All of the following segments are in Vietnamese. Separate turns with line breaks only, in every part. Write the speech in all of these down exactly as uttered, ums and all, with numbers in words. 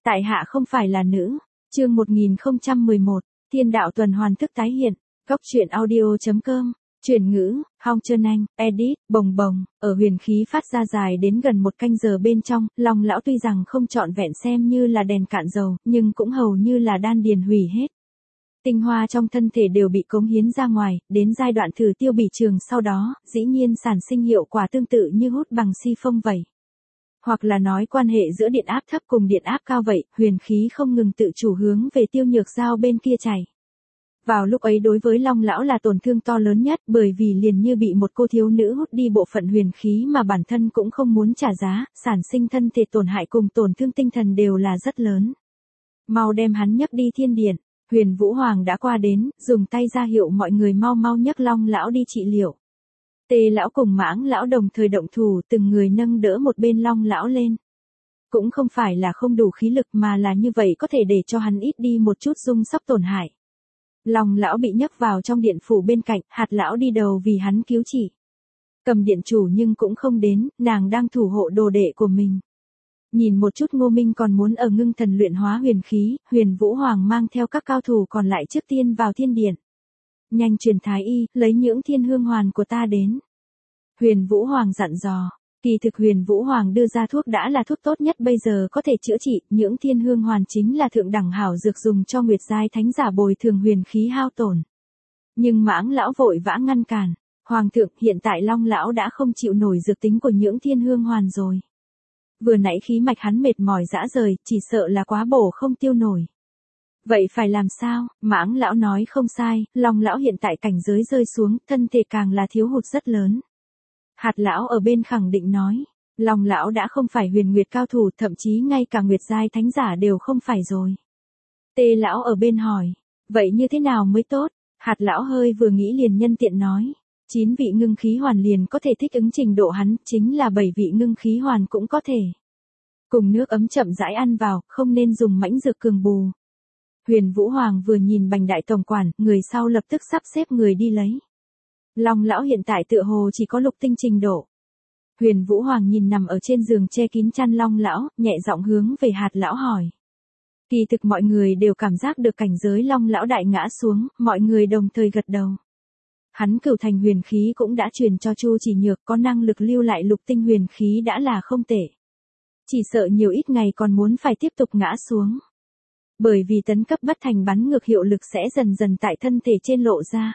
Tại hạ không phải là nữ. Chương một nghìn không trăm mười một, Thiên đạo tuần hoàn thức tái hiện. Góc truyện audio.com. Chuyển ngữ, Hong Trơn Anh, edit, bồng bồng, ở huyền khí phát ra dài đến gần một canh giờ bên trong, Long lão tuy rằng không trọn vẹn xem như là đèn cạn dầu, nhưng cũng hầu như là đan điền hủy hết. Tinh hoa trong thân thể đều bị cống hiến ra ngoài, đến giai đoạn thử tiêu bỉ trường sau đó, dĩ nhiên sản sinh hiệu quả tương tự như hút bằng si phong vậy. Hoặc là nói quan hệ giữa điện áp thấp cùng điện áp cao vậy, huyền khí không ngừng tự chủ hướng về Tiêu Nhược Giao bên kia chảy. Vào lúc ấy đối với Long lão là tổn thương to lớn nhất, bởi vì liền như bị một cô thiếu nữ hút đi bộ phận huyền khí mà bản thân cũng không muốn trả giá, sản sinh thân thể tổn hại cùng tổn thương tinh thần đều là rất lớn. Mau đem hắn nhấc đi thiên điện. Huyền Vũ Hoàng đã qua đến, dùng tay ra hiệu mọi người mau mau nhấc Long lão đi trị liệu. Tê lão cùng Mãng lão đồng thời động thủ, từng người nâng đỡ một bên Long lão lên. Cũng không phải là không đủ khí lực mà là như vậy có thể để cho hắn ít đi một chút rung sóc tổn hại. Long lão bị nhấc vào trong điện phủ bên cạnh, Hạt lão đi đầu vì hắn cứu trị. Cầm điện chủ nhưng cũng không đến, nàng đang thủ hộ đồ đệ của mình. Nhìn một chút Ngô Minh còn muốn ở ngưng thần luyện hóa huyền khí, Huyền Vũ Hoàng mang theo các cao thủ còn lại trước tiên vào thiên điện. Nhanh truyền thái y, lấy những thiên hương hoàn của ta đến. Huyền Vũ Hoàng dặn dò. Kỳ thực Huyền Vũ Hoàng đưa ra thuốc đã là thuốc tốt nhất bây giờ có thể chữa trị, những thiên hương hoàn chính là thượng đẳng hảo dược dùng cho Nguyệt giai thánh giả bồi thường huyền khí hao tổn. Nhưng Mãng lão vội vã ngăn cản. Hoàng thượng, hiện tại Long lão đã không chịu nổi dược tính của những thiên hương hoàn rồi. Vừa nãy khí mạch hắn mệt mỏi dã rời, chỉ sợ là quá bổ không tiêu nổi. Vậy phải làm sao? Mãng lão nói không sai, Long lão hiện tại cảnh giới rơi xuống, thân thể càng là thiếu hụt rất lớn. Hạt lão ở bên khẳng định nói, Long lão đã không phải huyền nguyệt cao thủ, thậm chí ngay cả nguyệt giai thánh giả đều không phải rồi. Tê lão ở bên hỏi, vậy như thế nào mới tốt? Hạt lão hơi vừa nghĩ liền nhân tiện nói, chín vị ngưng khí hoàn liền có thể thích ứng trình độ hắn, chính là bảy vị ngưng khí hoàn cũng có thể. Cùng nước ấm chậm rãi ăn vào, không nên dùng mãnh dược cường bù. Huyền Vũ Hoàng vừa nhìn Bành đại tổng quản, người sau lập tức sắp xếp người đi lấy. Long lão hiện tại tựa hồ chỉ có lục tinh trình độ. Huyền Vũ Hoàng nhìn nằm ở trên giường che kín chăn Long lão, nhẹ giọng hướng về Hạt lão hỏi. Kỳ thực mọi người đều cảm giác được cảnh giới Long lão đại ngã xuống, mọi người đồng thời gật đầu. Hắn cửu thành huyền khí cũng đã truyền cho Chu Chỉ Nhược, có năng lực lưu lại lục tinh huyền khí đã là không tệ. Chỉ sợ nhiều ít ngày còn muốn phải tiếp tục ngã xuống. Bởi vì tấn cấp bất thành bắn ngược hiệu lực sẽ dần dần tại thân thể trên lộ ra.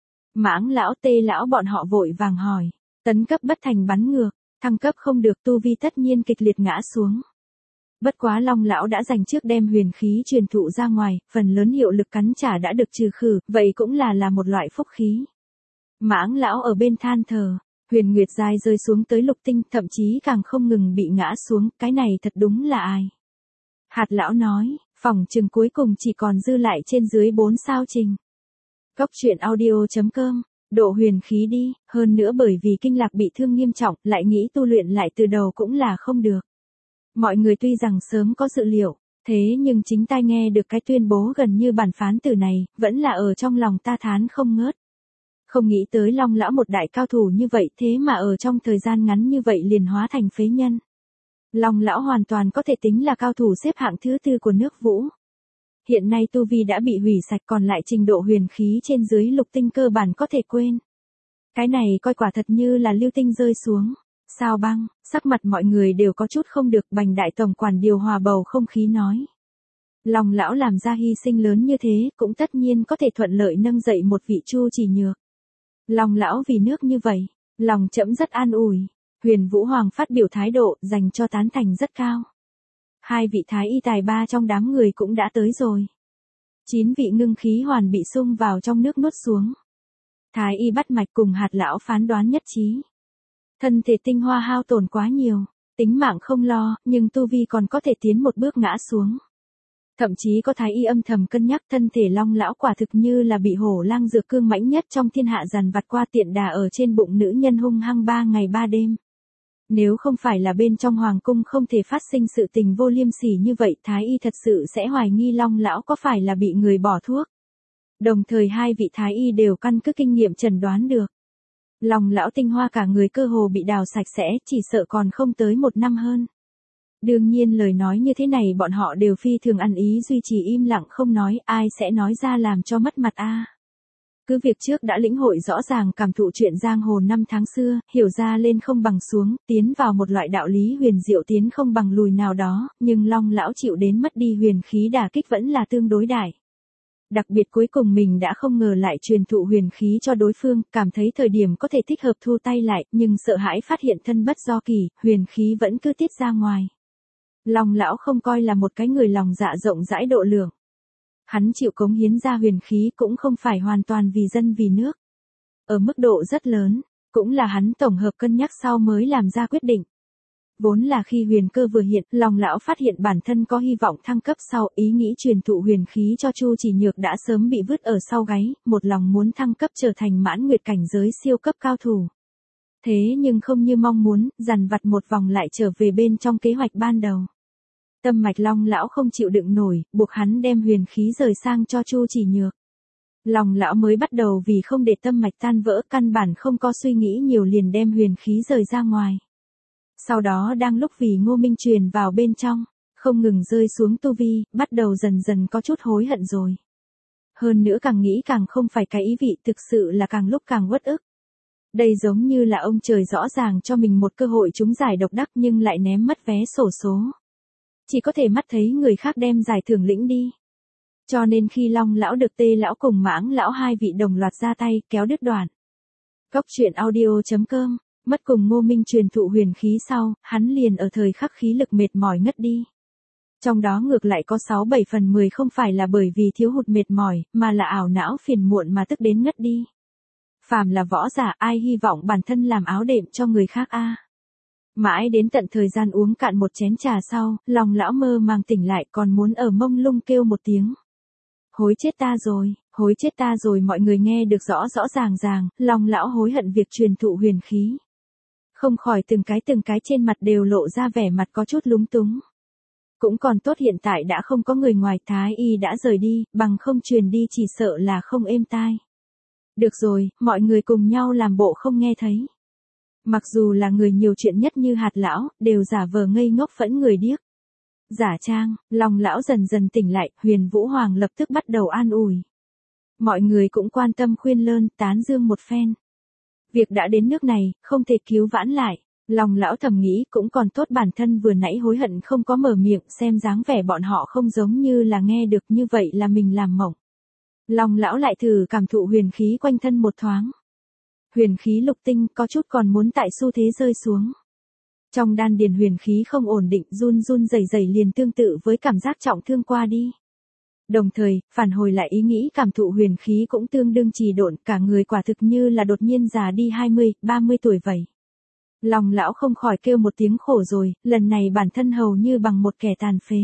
Mãng lão Tê lão bọn họ vội vàng hỏi, tấn cấp bất thành bắn ngược, thăng cấp không được tu vi tất nhiên kịch liệt ngã xuống. Bất quá Long lão đã dành trước đem huyền khí truyền thụ ra ngoài, phần lớn hiệu lực cắn trả đã được trừ khử, vậy cũng là là một loại phúc khí. Mãng lão ở bên than thở, huyền nguyệt giai rơi xuống tới lục tinh, thậm chí càng không ngừng bị ngã xuống, cái này thật đúng là ai. Hạt lão nói, phỏng chừng cuối cùng chỉ còn dư lại trên dưới bốn sao trình. Góc truyện audio.com, độ huyền khí đi, hơn nữa bởi vì kinh lạc bị thương nghiêm trọng, lại nghĩ tu luyện lại từ đầu cũng là không được. Mọi người tuy rằng sớm có dự liệu, thế nhưng chính tai nghe được cái tuyên bố gần như bản phán từ này, vẫn là ở trong lòng ta thán không ngớt. Không nghĩ tới Long lão một đại cao thủ như vậy thế mà ở trong thời gian ngắn như vậy liền hóa thành phế nhân. Long lão hoàn toàn có thể tính là cao thủ xếp hạng thứ tư của nước Vũ. Hiện nay tu vi đã bị hủy sạch, còn lại trình độ huyền khí trên dưới lục tinh cơ bản có thể quên. Cái này coi quả thật như là lưu tinh rơi xuống. Sao băng, sắc mặt mọi người đều có chút không được, Bành đại tổng quản điều hòa bầu không khí nói. Long lão làm ra hy sinh lớn như thế, cũng tất nhiên có thể thuận lợi nâng dậy một vị Chu Chỉ Nhược. Long lão vì nước như vậy, lòng trẫm rất an ủi. Huyền Vũ Hoàng phát biểu thái độ, dành cho tán thành rất cao. Hai vị thái y tài ba trong đám người cũng đã tới rồi. Chín vị ngưng khí hoàn bị xung vào trong nước nuốt xuống. Thái y bắt mạch cùng Hạt lão phán đoán nhất trí. Thân thể tinh hoa hao tổn quá nhiều, tính mạng không lo, nhưng tu vi còn có thể tiến một bước ngã xuống. Thậm chí có thái y âm thầm cân nhắc thân thể Long lão quả thực như là bị hổ lang dược cương mãnh nhất trong thiên hạ dằn vặt qua tiện đà ở trên bụng nữ nhân hung hăng ba ngày ba đêm. Nếu không phải là bên trong hoàng cung không thể phát sinh sự tình vô liêm sỉ như vậy, thái y thật sự sẽ hoài nghi Long lão có phải là bị người bỏ thuốc. Đồng thời hai vị thái y đều căn cứ kinh nghiệm chẩn đoán được. Long lão tinh hoa cả người cơ hồ bị đào sạch sẽ, chỉ sợ còn không tới một năm hơn. Đương nhiên lời nói như thế này bọn họ đều phi thường ăn ý duy trì im lặng không nói, ai sẽ nói ra làm cho mất mặt a. Cứ việc trước đã lĩnh hội rõ ràng cảm thụ chuyện giang hồ năm tháng xưa, hiểu ra lên không bằng xuống, tiến vào một loại đạo lý huyền diệu tiến không bằng lùi nào đó, nhưng Long lão chịu đến mất đi huyền khí đả kích vẫn là tương đối đại. Đặc biệt cuối cùng mình đã không ngờ lại truyền thụ huyền khí cho đối phương, cảm thấy thời điểm có thể thích hợp thu tay lại, nhưng sợ hãi phát hiện thân bất do kỳ, huyền khí vẫn cứ tiết ra ngoài. Long lão không coi là một cái người lòng dạ rộng rãi độ lượng. Hắn chịu cống hiến ra huyền khí cũng không phải hoàn toàn vì dân vì nước. Ở mức độ rất lớn, cũng là hắn tổng hợp cân nhắc sau mới làm ra quyết định. Vốn là khi huyền cơ vừa hiện, Long lão phát hiện bản thân có hy vọng thăng cấp sau, ý nghĩ truyền thụ huyền khí cho Chu Chỉ Nhược đã sớm bị vứt ở sau gáy, một lòng muốn thăng cấp trở thành mãn nguyệt cảnh giới siêu cấp cao thủ. Thế nhưng không như mong muốn, dằn vặt một vòng lại trở về bên trong kế hoạch ban đầu. Tâm mạch Long lão không chịu đựng nổi, buộc hắn đem huyền khí rời sang cho Chu Chỉ Nhược. Long lão mới bắt đầu vì không để tâm mạch tan vỡ, căn bản không có suy nghĩ nhiều liền đem huyền khí rời ra ngoài. Sau đó đang lúc vì Ngô Minh truyền vào bên trong, không ngừng rơi xuống tu vi, bắt đầu dần dần có chút hối hận rồi. Hơn nữa càng nghĩ càng không phải cái ý vị, thực sự là càng lúc càng uất ức. Đây giống như là ông trời rõ ràng cho mình một cơ hội trúng giải độc đắc nhưng lại ném mất vé xổ số. Chỉ có thể mắt thấy người khác đem giải thưởng lĩnh đi. Cho nên khi Long lão được Tê lão cùng Mãng lão hai vị đồng loạt ra tay kéo đứt đoạn. Góc truyện audio chấm com, mất cùng Ngô Minh truyền thụ huyền khí sau, hắn liền ở thời khắc khí lực mệt mỏi ngất đi. Trong đó ngược lại có sáu bảy phần mười không phải là bởi vì thiếu hụt mệt mỏi, mà là ảo não phiền muộn mà tức đến ngất đi. Phàm là võ giả ai hy vọng bản thân làm áo đệm cho người khác a. Mãi đến tận thời gian uống cạn một chén trà sau, Long lão mơ màng tỉnh lại còn muốn ở mông lung kêu một tiếng. Hối chết ta rồi, hối chết ta rồi, mọi người nghe được rõ rõ ràng ràng, Long lão hối hận việc truyền thụ huyền khí. Không khỏi từng cái từng cái trên mặt đều lộ ra vẻ mặt có chút lúng túng. Cũng còn tốt hiện tại đã không có người ngoài, Thái y đã rời đi, bằng không truyền đi chỉ sợ là không êm tai. Được rồi, mọi người cùng nhau làm bộ không nghe thấy. Mặc dù là người nhiều chuyện nhất như Hạt lão, đều giả vờ ngây ngốc phẫn người điếc. Giả trang, Long lão dần dần tỉnh lại, Huyền Vũ Hoàng lập tức bắt đầu an ủi. Mọi người cũng quan tâm khuyên lơn, tán dương một phen. Việc đã đến nước này, không thể cứu vãn lại. Long lão thầm nghĩ cũng còn tốt bản thân vừa nãy hối hận không có mở miệng, xem dáng vẻ bọn họ không giống như là nghe được, như vậy là mình làm mộng. Long lão lại thử cảm thụ huyền khí quanh thân một thoáng. Huyền khí lục tinh có chút còn muốn tại xu thế rơi xuống. Trong đan điền huyền khí không ổn định, run run rẩy rẩy liền tương tự với cảm giác trọng thương qua đi. Đồng thời, phản hồi lại ý nghĩ cảm thụ huyền khí cũng tương đương trì độn, cả người quả thực như là đột nhiên già đi hai mươi, ba mươi tuổi vậy. Long lão không khỏi kêu một tiếng khổ rồi, lần này bản thân hầu như bằng một kẻ tàn phế.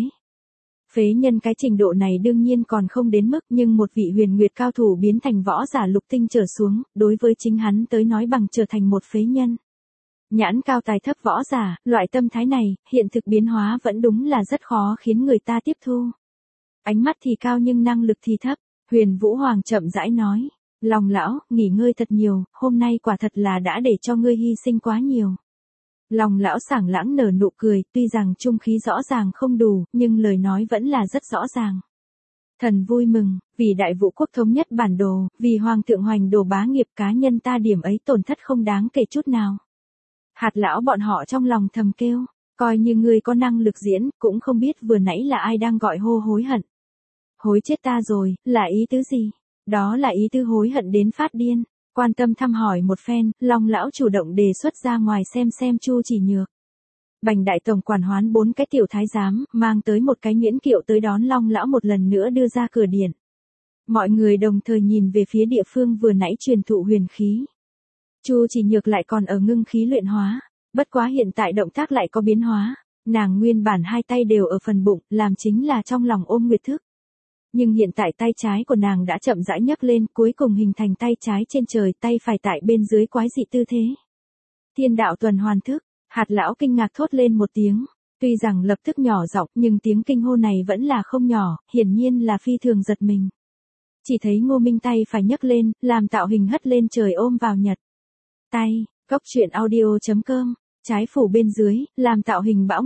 Phế nhân cái trình độ này đương nhiên còn không đến mức, nhưng một vị huyền nguyệt cao thủ biến thành võ giả lục tinh trở xuống, đối với chính hắn tới nói bằng trở thành một phế nhân. Nhãn cao tài thấp võ giả, loại tâm thái này, hiện thực biến hóa vẫn đúng là rất khó khiến người ta tiếp thu. Ánh mắt thì cao nhưng năng lực thì thấp, Huyền Vũ Hoàng chậm rãi nói. Long lão, nghỉ ngơi thật nhiều, hôm nay quả thật là đã để cho ngươi hy sinh quá nhiều. Long lão sảng lãng nở nụ cười, tuy rằng trung khí rõ ràng không đủ, nhưng lời nói vẫn là rất rõ ràng. Thần vui mừng, vì đại vũ quốc thống nhất bản đồ, vì hoàng thượng hoành đồ bá nghiệp, cá nhân ta điểm ấy tổn thất không đáng kể chút nào. Hạt lão bọn họ trong lòng thầm kêu, coi như ngươi có năng lực diễn, cũng không biết vừa nãy là ai đang gọi hô hối hận. Hối chết ta rồi, là ý tứ gì? Đó là ý tứ hối hận đến phát điên. Quan tâm thăm hỏi một phen, Long lão chủ động đề xuất ra ngoài xem xem Chu Chỉ Nhược. Bành đại tổng quản hoán bốn cái tiểu thái giám, mang tới một cái nhuyễn kiệu tới đón Long lão một lần nữa đưa ra cửa điện. Mọi người đồng thời nhìn về phía địa phương vừa nãy truyền thụ huyền khí. Chu Chỉ Nhược lại còn ở ngưng khí luyện hóa, bất quá hiện tại động tác lại có biến hóa, nàng nguyên bản hai tay đều ở phần bụng, làm chính là trong lòng ôm nguyệt thức. Nhưng hiện tại tay trái của nàng đã chậm rãi nhấc lên, cuối cùng hình thành tay trái trên trời, tay phải tại bên dưới quái dị tư thế. Thiên đạo tuần hoàn thức, Hạt lão kinh ngạc thốt lên một tiếng, tuy rằng lập tức nhỏ giọng, nhưng tiếng kinh hô này vẫn là không nhỏ, hiển nhiên là phi thường giật mình. Chỉ thấy Ngô Minh tay phải nhấc lên, làm tạo hình hất lên trời ôm vào nhật. Tay, góc truyện audio chấm com, trái phủ bên dưới, làm tạo hình bão nguyệt.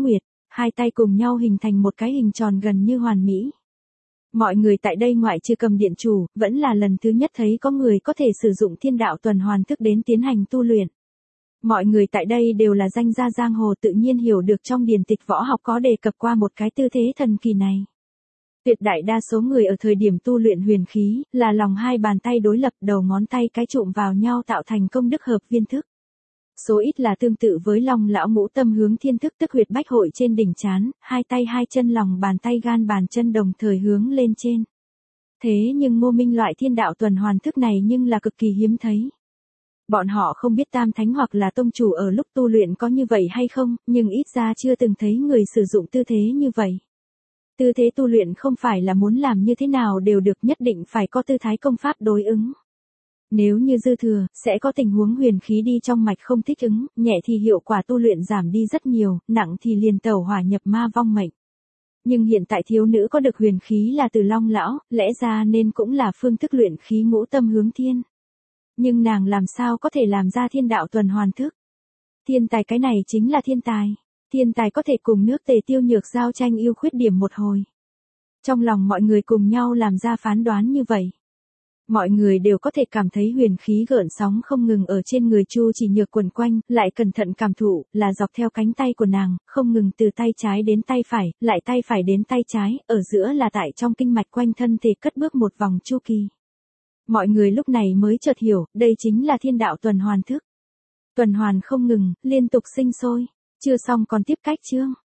hai tay cùng nhau hình thành một cái hình tròn gần như hoàn mỹ. Mọi người tại đây ngoại trừ Cầm điện chủ, vẫn là lần thứ nhất thấy có người có thể sử dụng thiên đạo tuần hoàn thức đến tiến hành tu luyện. Mọi người tại đây đều là danh gia giang hồ, tự nhiên hiểu được trong điển tịch võ học có đề cập qua một cái tư thế thần kỳ này. Tuyệt đại đa số người ở thời điểm tu luyện huyền khí, là lòng hai bàn tay đối lập, đầu ngón tay cái chụm vào nhau tạo thành công đức hợp viên thức. Số ít là tương tự với Long lão ngũ tâm hướng thiên thức, tức huyệt bách hội trên đỉnh trán, hai tay hai chân lòng bàn tay gan bàn chân đồng thời hướng lên trên. Thế nhưng Ngô Minh loại thiên đạo tuần hoàn thức này nhưng là cực kỳ hiếm thấy. Bọn họ không biết Tam Thánh hoặc là tông chủ ở lúc tu luyện có như vậy hay không, nhưng ít ra chưa từng thấy người sử dụng tư thế như vậy. Tư thế tu luyện không phải là muốn làm như thế nào đều được, nhất định phải có tư thái công pháp đối ứng. Nếu như dư thừa, sẽ có tình huống huyền khí đi trong mạch không thích ứng, nhẹ thì hiệu quả tu luyện giảm đi rất nhiều, nặng thì liền tẩu hỏa nhập ma vong mệnh. Nhưng hiện tại thiếu nữ có được huyền khí là từ Long lão, lẽ ra nên cũng là phương thức luyện khí ngũ tâm hướng thiên. Nhưng nàng làm sao có thể làm ra thiên đạo tuần hoàn thức? Thiên tài, cái này chính là thiên tài. Thiên tài có thể cùng nước Tề Tiêu Nhược giao tranh ưu khuyết điểm một hồi. Trong lòng mọi người cùng nhau làm ra phán đoán như vậy. Mọi người đều có thể cảm thấy huyền khí gợn sóng không ngừng ở trên người Chu Chỉ Nhược quần quanh, lại cẩn thận cảm thụ, là dọc theo cánh tay của nàng, không ngừng từ tay trái đến tay phải, lại tay phải đến tay trái, ở giữa là tại trong kinh mạch quanh thân thể cất bước một vòng chu kỳ. Mọi người lúc này mới chợt hiểu, đây chính là thiên đạo tuần hoàn thức. Tuần hoàn không ngừng, liên tục sinh sôi. Chưa xong còn tiếp cách chương.